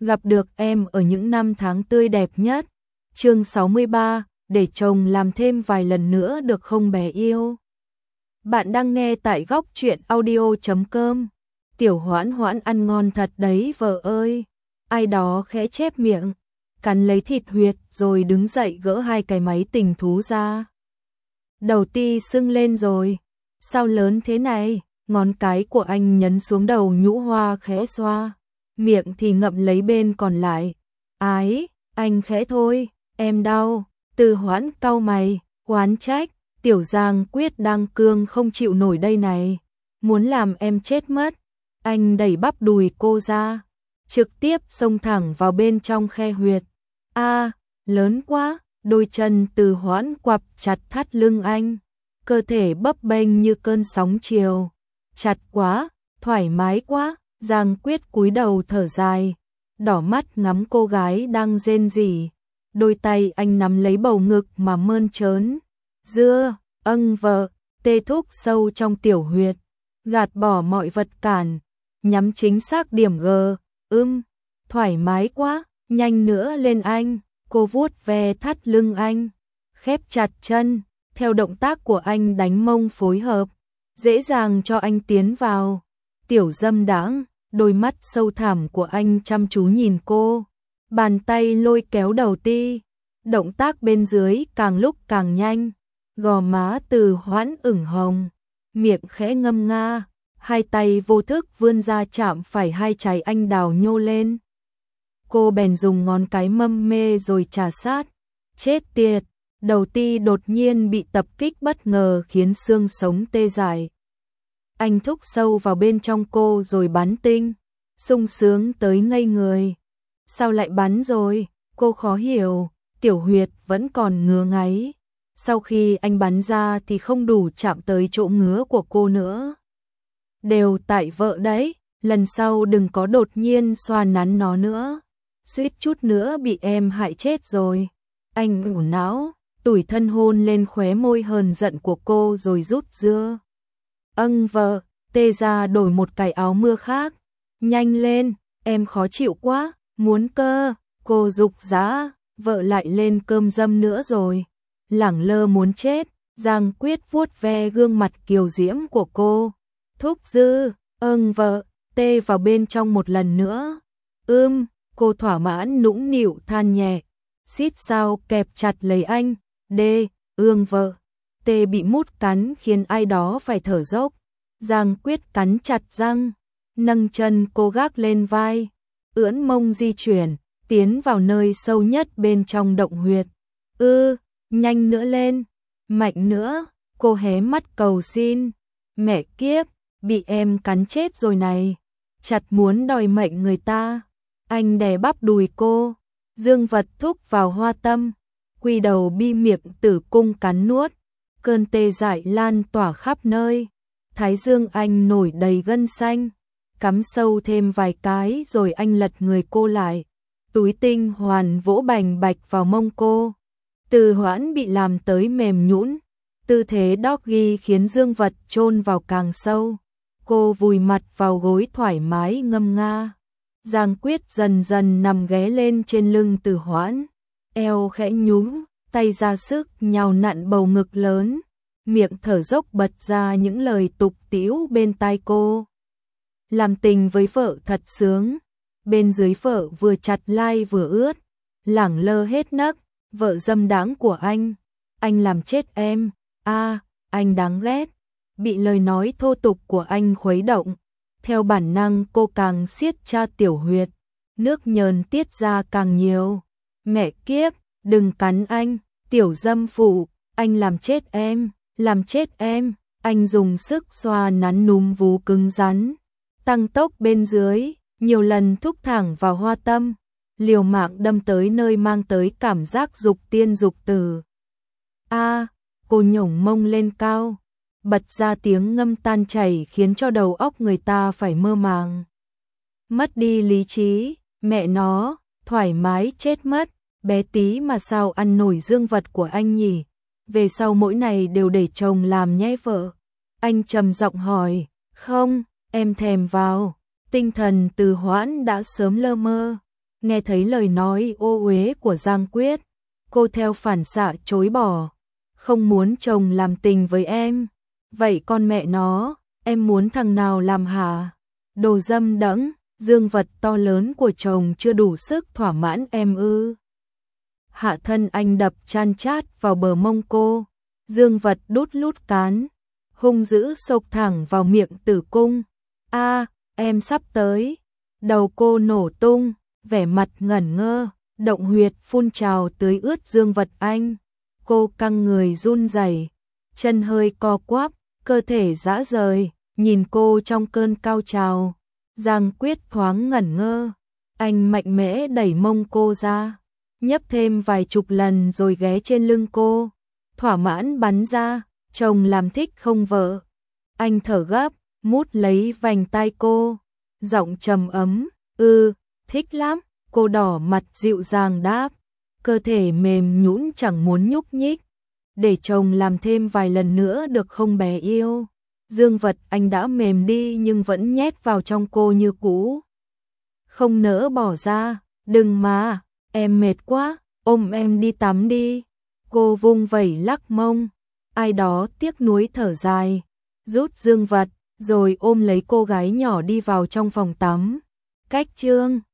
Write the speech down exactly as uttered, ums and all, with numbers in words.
gặp được em ở những năm tháng tươi đẹp nhất. Chương sáu mươi ba, để chồng làm thêm vài lần nữa được không bé yêu. Bạn đang nghe tại góc truyện audio chấm com. Tiểu Hoãn Hoãn ăn ngon thật đấy vợ ơi. Ai đó khẽ chép miệng, cắn lấy thịt huyệt rồi đứng dậy gỡ hai cái máy tình thú ra. Đầu Ti sưng lên rồi. Sao lớn thế này? Ngón cái của anh nhấn xuống đầu nhũ hoa khẽ xoa, miệng thì ngậm lấy bên còn lại. Ái, anh khẽ thôi, em đau. Từ Hoãn cau mày, oán trách, Tiểu Giang Quyết đang cương không chịu nổi đây này, muốn làm em chết mất. Anh đẩy bắp đùi cô ra, trực tiếp xông thẳng vào bên trong khe huyệt. A, lớn quá. Đôi chân Từ Hoãn quặp chặt thắt lưng anh, cơ thể bấp bênh như cơn sóng chiều. Chặt quá, thoải mái quá. Giang Quyết cúi đầu thở dài, đỏ mắt ngắm cô gái đang rên rỉ. Đôi tay anh nắm lấy bầu ngực mà mơn trớn. Dưa, âng vợ, tê thúc sâu trong tiểu huyệt, gạt bỏ mọi vật cản, nhắm chính xác điểm G. Ưm, thoải mái quá, nhanh nữa lên anh. Cô vuốt ve thắt lưng anh, khép chặt chân, theo động tác của anh đánh mông phối hợp, dễ dàng cho anh tiến vào. Tiểu dâm đãng, đôi mắt sâu thẳm của anh chăm chú nhìn cô, bàn tay lôi kéo đầu Ti, động tác bên dưới càng lúc càng nhanh, gò má Từ Hoãn ửng hồng, miệng khẽ ngâm nga, hai tay vô thức vươn ra chạm phải hai trái anh đào nhô lên. Cô bèn dùng ngón cái mâm mê rồi trà sát. Chết tiệt, đầu Ti đột nhiên bị tập kích bất ngờ khiến xương sống tê dại. Anh thúc sâu vào bên trong cô rồi bắn tinh, sung sướng tới ngây người. Sao lại bắn rồi? Cô khó hiểu, tiểu huyệt vẫn còn ngứa ngáy. Sau khi anh bắn ra thì không đủ chạm tới chỗ ngứa của cô nữa. Đều tại vợ đấy, lần sau đừng có đột nhiên xoa nắn nó nữa. Suýt chút nữa bị em hại chết rồi. Anh ủ não, tủi thân hôn lên khóe môi hờn giận của cô rồi rút dưa. Âng vợ, tê ra đổi một cái áo mưa khác. Nhanh lên, em khó chịu quá, muốn cơ. Cô giục giã, vợ lại lên cơm dâm nữa rồi. Lẳng lơ muốn chết. Giang Quyết vuốt ve gương mặt kiều diễm của cô. Thúc dư, âng vợ, tê vào bên trong một lần nữa. Ưm. Cô thỏa mãn nũng nịu than nhẹ, xít sao kẹp chặt lấy anh. Đê, ương vợ, tê bị mút cắn khiến ai đó phải thở dốc. Giang Quyết cắn chặt răng, nâng chân cô gác lên vai, ưỡn mông di chuyển, tiến vào nơi sâu nhất bên trong động huyệt. Ư, nhanh nữa lên, mạnh nữa. Cô hé mắt cầu xin. Mẹ kiếp, bị em cắn chết rồi này, chặt muốn đòi mệnh người ta. Anh đè bắp đùi cô, dương vật thúc vào hoa tâm, quy đầu bi miệng tử cung cắn nuốt, cơn tê dại lan tỏa khắp nơi. Thái dương anh nổi đầy gân xanh, cắm sâu thêm vài cái rồi anh lật người cô lại, túi tinh hoàn vỗ bành bạch vào mông cô. Từ Hoãn bị làm tới mềm nhũn, tư thế doggy khiến dương vật chôn vào càng sâu. Cô vùi mặt vào gối thoải mái ngâm nga. Giang Quyết dần dần nằm ghé lên trên lưng Từ Hoãn, eo khẽ nhún, tay ra sức nhào nặn bầu ngực lớn, miệng thở dốc bật ra những lời tục tĩu bên tai cô. Làm tình với vợ thật sướng, bên dưới vợ vừa chặt lai vừa ướt, lẳng lơ hết nấc. Vợ dâm đãng của anh, anh làm chết em, a, anh đáng ghét. Bị lời nói thô tục của anh khuấy động, theo bản năng cô càng siết cha tiểu huyệt, nước nhờn tiết ra càng nhiều. Mẹ kiếp, đừng cắn anh, tiểu dâm phụ, anh làm chết em, làm chết em. Anh dùng sức xoa nắn núm vú cứng rắn, tăng tốc bên dưới, nhiều lần thúc thẳng vào hoa tâm, liều mạng đâm tới nơi mang tới cảm giác dục tiên dục tử. A, cô nhổng mông lên cao, bật ra tiếng ngâm tan chảy khiến cho đầu óc người ta phải mơ màng. Mất đi lý trí, mẹ nó, thoải mái chết mất, bé tí mà sao ăn nổi dương vật của anh nhỉ? Về sau mỗi ngày đều để chồng làm nhé vợ. Anh trầm giọng hỏi, không, em thèm vào. Tinh thần Từ Hoãn đã sớm lơ mơ, Nghe thấy lời nói ô uế của Giang Quyết, cô theo phản xạ chối bỏ. Không muốn chồng làm tình với em. Vậy con mẹ nó, em muốn thằng nào làm hả? Đồ dâm đẫng, dương vật to lớn của chồng chưa đủ sức thỏa mãn em ư? Hạ thân anh đập chan chát vào bờ mông cô, dương vật đút lút cán, hung dữ xộc thẳng vào miệng tử cung. A, em sắp tới. Đầu cô nổ tung, vẻ mặt ngẩn ngơ, động huyệt phun trào tưới ướt dương vật anh. Cô căng người run rẩy, chân hơi co quắp, cơ thể rã rời, nhìn cô trong cơn cao trào. Giang Quyết thoáng ngẩn ngơ, anh mạnh mẽ đẩy mông cô ra, nhấp thêm vài chục lần rồi ghé trên lưng cô, thỏa mãn bắn ra, chồng làm thích không vợ. Anh thở gấp, mút lấy vành tai cô, giọng trầm ấm, "Ừ, thích lắm." Cô đỏ mặt dịu dàng đáp, cơ thể mềm nhũn chẳng muốn nhúc nhích. "Để chồng làm thêm vài lần nữa được không bé yêu?" Dương vật anh đã mềm đi nhưng vẫn nhét vào trong cô như cũ, không nỡ bỏ ra. "Đừng mà, em mệt quá, ôm em đi tắm đi." Cô vung vẩy lắc mông. Ai đó tiếc nuối thở dài, rút dương vật, rồi ôm lấy cô gái nhỏ đi vào trong phòng tắm. Cách chương